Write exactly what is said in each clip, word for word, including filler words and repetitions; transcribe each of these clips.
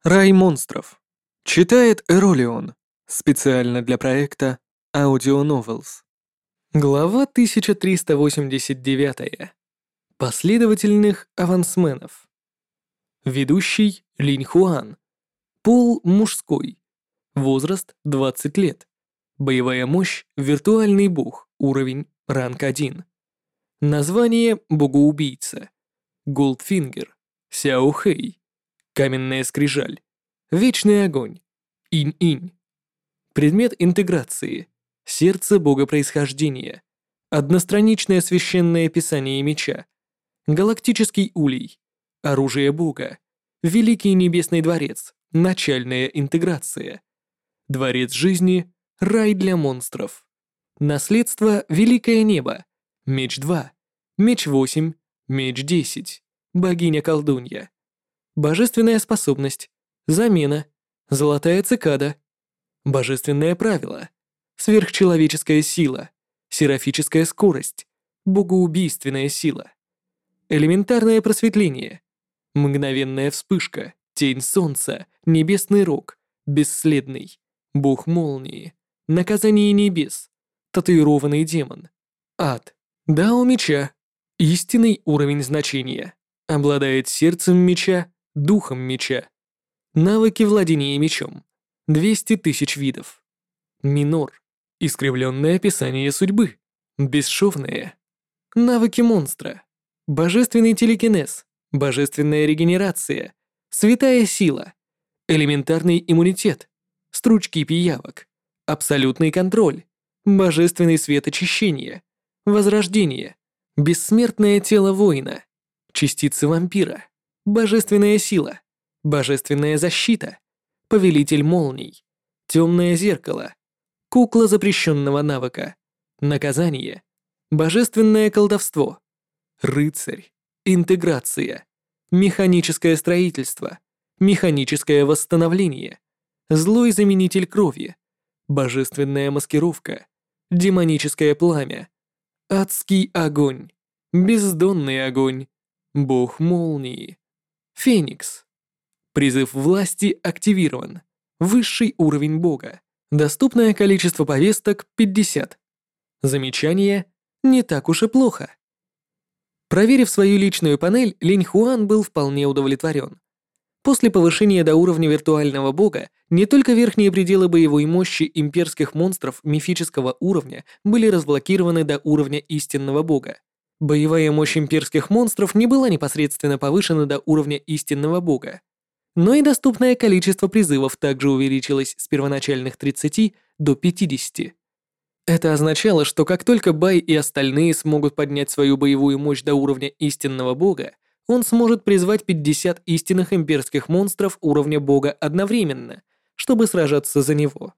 Рай монстров. Читает Эролион. Специально для проекта Audio Novels. Глава тысяча триста восемьдесят девять. Последовательных авансменов. Ведущий Линь Хуан. Пол мужской. Возраст двадцать лет. Боевая мощь виртуальный бог. Уровень ранг один. Название богоубийца. Голдфингер. Сяо Хэй. Каменная скрижаль. Вечный огонь. Инь-инь. Предмет интеграции. Сердце бога происхождения. Одностраничное священное писание меча. Галактический улей. Оружие бога. Великий небесный дворец. Начальная интеграция. Дворец жизни. Рай для монстров. Наследство Великое небо. Меч два. Меч восемь. Меч десять. Богиня-колдунья. Божественная способность. Замена. Золотая цикада. Божественное правило. Сверхчеловеческая сила. Серафическая скорость. Богоубийственная сила. Элементарное просветление. Мгновенная вспышка. Тень солнца. Небесный рог. Бесследный. Бог молнии. Наказание небес. Татуированный демон. Ад. Дао меча. Истинный уровень значения. Обладает сердцем меча. Духом меча. Навыки владения мечом. двести тысяч видов. Минор. Искривленное описание судьбы. Бесшовное. Навыки монстра. Божественный телекинез. Божественная регенерация. Святая сила. Элементарный иммунитет. Стручки пиявок. Абсолютный контроль. Божественный свет очищения. Возрождение. Бессмертное тело воина. Частицы вампира. Божественная сила. Божественная защита. Повелитель молний. Темное зеркало. Кукла запрещенного навыка. Наказание. Божественное колдовство. Рыцарь. Интеграция. Механическое строительство. Механическое восстановление. Злой заменитель крови. Божественная маскировка. Демоническое пламя. Адский огонь. Бездонный огонь. Бог молнии. Феникс. Призыв власти активирован. Высший уровень бога. Доступное количество повесток пятьдесят. Замечание: не так уж и плохо. Проверив свою личную панель, Линь Хуан был вполне удовлетворен. После повышения до уровня виртуального бога не только верхние пределы боевой мощи имперских монстров мифического уровня были разблокированы до уровня истинного бога. Боевая мощь имперских монстров не была непосредственно повышена до уровня истинного бога. Но и доступное количество призывов также увеличилось с первоначальных тридцати до пятидесяти. Это означало, что как только Бай и остальные смогут поднять свою боевую мощь до уровня истинного бога, он сможет призвать пятьдесят истинных имперских монстров уровня бога одновременно, чтобы сражаться за него.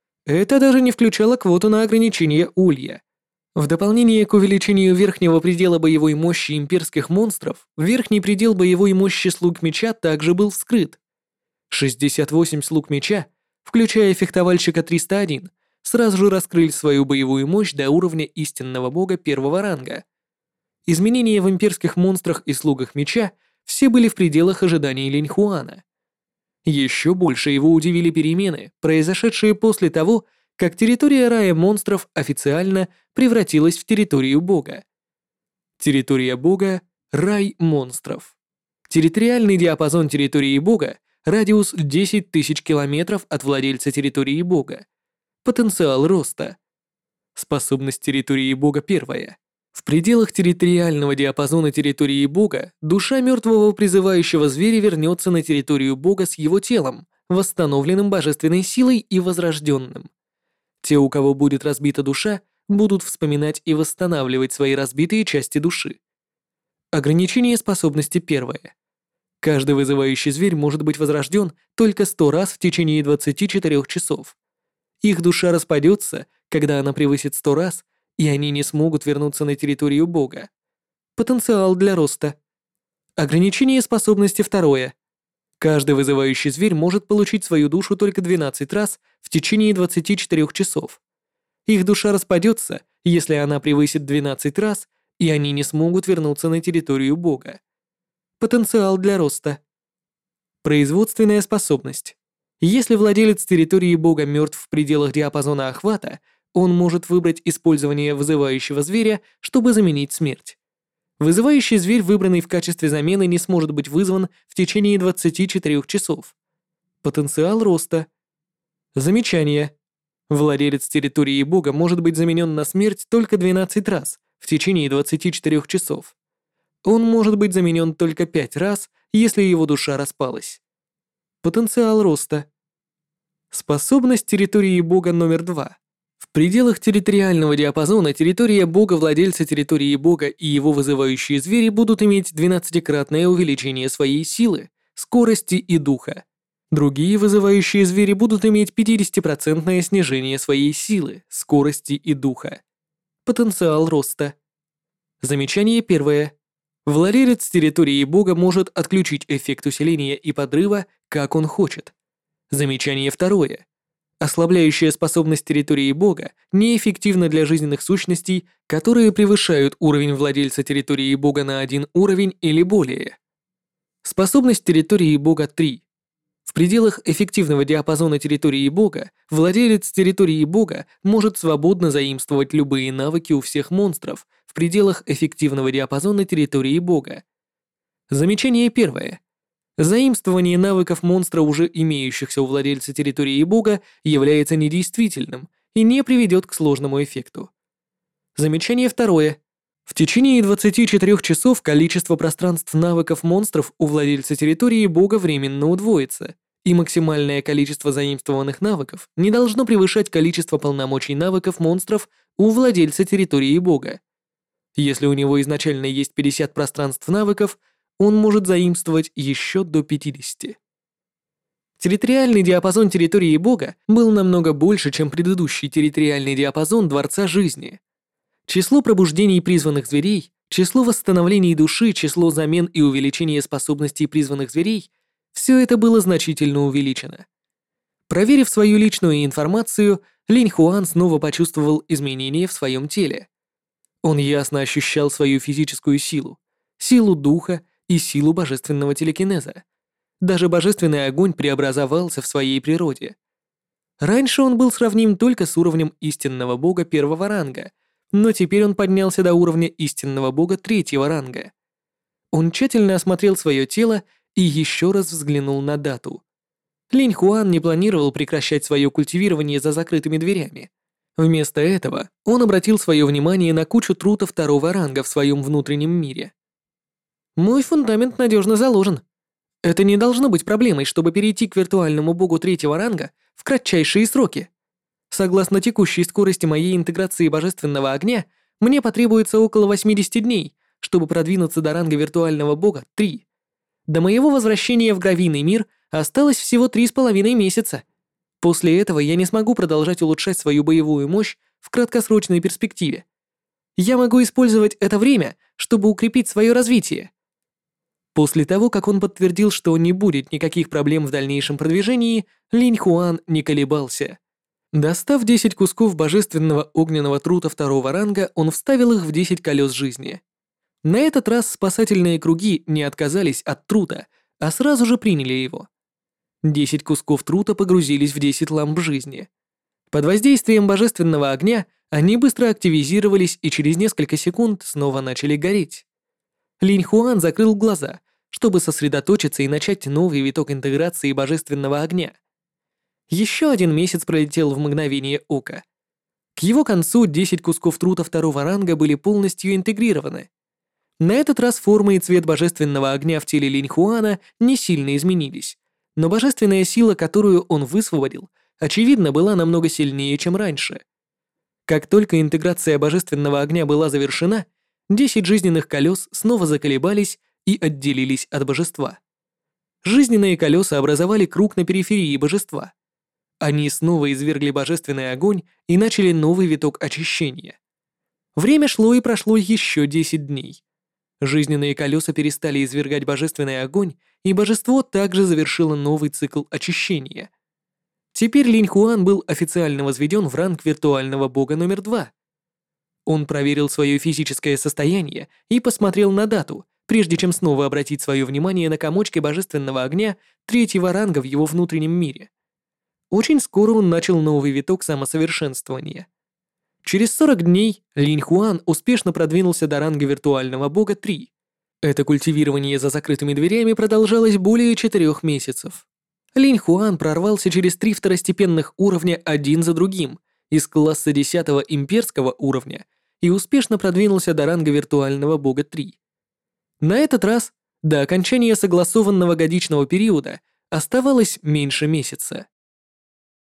Это даже не включало квоту на ограничение улья. В дополнение к увеличению верхнего предела боевой мощи имперских монстров, верхний предел боевой мощи слуг меча также был вскрыт. шестьдесят восемь слуг меча, включая фехтовальщика триста один, сразу же раскрыли свою боевую мощь до уровня истинного бога первого ранга. Изменения в имперских монстрах и слугах меча все были в пределах ожиданий Линь Хуана. Еще больше его удивили перемены, произошедшие после того, как территория рая монстров официально превратилась в территорию бога. Территория бога — рай монстров. Территориальный диапазон территории бога — радиус десять тысяч километров от владельца территории бога. Потенциал роста. Способность территории бога первая. В пределах территориального диапазона территории бога душа мертвого призывающего зверя вернется на территорию бога с его телом, восстановленным божественной силой и возрожденным. Те, у кого будет разбита душа, будут вспоминать и восстанавливать свои разбитые части души. Ограничение способности первое. Каждый вызывающий зверь может быть возрожден только сто раз в течение двадцати четырёх часов. Их душа распадется, когда она превысит сто раз, и они не смогут вернуться на территорию бога. Потенциал для роста. Ограничение способности второе. Каждый вызывающий зверь может получить свою душу только двенадцать раз в течение двадцати четырёх часов. Их душа распадется, если она превысит двенадцать раз, и они не смогут вернуться на территорию бога. Потенциал для роста. Производственная способность. Если владелец территории бога мертв в пределах диапазона охвата, он может выбрать использование вызывающего зверя, чтобы заменить смерть. Вызывающий зверь, выбранный в качестве замены, не сможет быть вызван в течение двадцати четырёх часов. Потенциал роста. Замечание. Владелец территории бога может быть заменен на смерть только двенадцать раз в течение двадцати четырёх часов. Он может быть заменен только пять раз, если его душа распалась. Потенциал роста. Способность территории бога номер два. В пределах территориального диапазона территория бога, владельца территории бога и его вызывающие звери будут иметь двенадцатикратное увеличение своей силы, скорости и духа. Другие вызывающие звери будут иметь пятидесятипроцентное снижение своей силы, скорости и духа. Потенциал роста. Замечание первое. Владелец территории бога может отключить эффект усиления и подрыва, как он хочет. Замечание второе. Ослабляющая способность территории бога неэффективна для жизненных сущностей, которые превышают уровень владельца территории бога на один уровень или более. Способность территории бога три. В пределах эффективного диапазона территории бога владелец территории бога может свободно заимствовать любые навыки у всех монстров в пределах эффективного диапазона территории бога. Замечание первое. Заимствование навыков монстра, уже имеющихся у владельца территории бога, является недействительным и не приведет к сложному эффекту. Замечание второе. В течение двадцати четырёх часов количество пространств навыков монстров у владельца территории бога временно удвоится, и максимальное количество заимствованных навыков не должно превышать количество полномочий навыков монстров у владельца территории бога. Если у него изначально есть пятьдесят пространств навыков, он может заимствовать еще до пятидесяти. Территориальный диапазон территории бога был намного больше, чем предыдущий территориальный диапазон Дворца Жизни. Число пробуждений призванных зверей, число восстановлений души, число замен и увеличение способностей призванных зверей — все это было значительно увеличено. Проверив свою личную информацию, Линь Хуан снова почувствовал изменения в своем теле. Он ясно ощущал свою физическую силу, силу духа и силу божественного телекинеза. Даже божественный огонь преобразовался в своей природе. Раньше он был сравним только с уровнем истинного бога первого ранга, но теперь он поднялся до уровня истинного бога третьего ранга. Он тщательно осмотрел свое тело и еще раз взглянул на дату. Линь Хуан не планировал прекращать свое культивирование за закрытыми дверями. Вместо этого он обратил свое внимание на кучу трута второго ранга в своем внутреннем мире. Мой фундамент надежно заложен. Это не должно быть проблемой, чтобы перейти к виртуальному богу третьего ранга в кратчайшие сроки. Согласно текущей скорости моей интеграции божественного огня, мне потребуется около восьмидесяти дней, чтобы продвинуться до ранга виртуального бога три. До моего возвращения в гравийный мир осталось всего три с половиной месяца. После этого я не смогу продолжать улучшать свою боевую мощь в краткосрочной перспективе. Я могу использовать это время, чтобы укрепить свое развитие. После того, как он подтвердил, что не будет никаких проблем в дальнейшем продвижении, Линь Хуан не колебался. Достав десять кусков божественного огненного трута второго ранга, он вставил их в десять колес жизни. На этот раз спасательные круги не отказались от трута, а сразу же приняли его. десять кусков трута погрузились в десять ламп жизни. Под воздействием божественного огня они быстро активизировались и через несколько секунд снова начали гореть. Линь Хуан закрыл глаза, чтобы сосредоточиться и начать новый виток интеграции божественного огня. Еще один месяц пролетел в мгновение ока. К его концу десять кусков трута второго ранга были полностью интегрированы. На этот раз форма и цвет божественного огня в теле Линь Хуана не сильно изменились, но божественная сила, которую он высвободил, очевидно, была намного сильнее, чем раньше. Как только интеграция божественного огня была завершена, десять жизненных колес снова заколебались и отделились от божества. Жизненные колеса образовали круг на периферии божества. Они снова извергли божественный огонь и начали новый виток очищения. Время шло и прошло еще десять дней. Жизненные колеса перестали извергать божественный огонь, и божество также завершило новый цикл очищения. Теперь Линь Хуан был официально возведен в ранг виртуального бога номер два. Он проверил свое физическое состояние и посмотрел на дату, прежде чем снова обратить свое внимание на комочки божественного огня третьего ранга в его внутреннем мире. Очень скоро он начал новый виток самосовершенствования. Через сорок дней Линь Хуан успешно продвинулся до ранга виртуального бога три. Это культивирование за закрытыми дверями продолжалось более четырех месяцев. Линь Хуан прорвался через три второстепенных уровня один за другим из класса десятого имперского уровня и успешно продвинулся до ранга виртуального бога три. На этот раз до окончания согласованного годичного периода оставалось меньше месяца.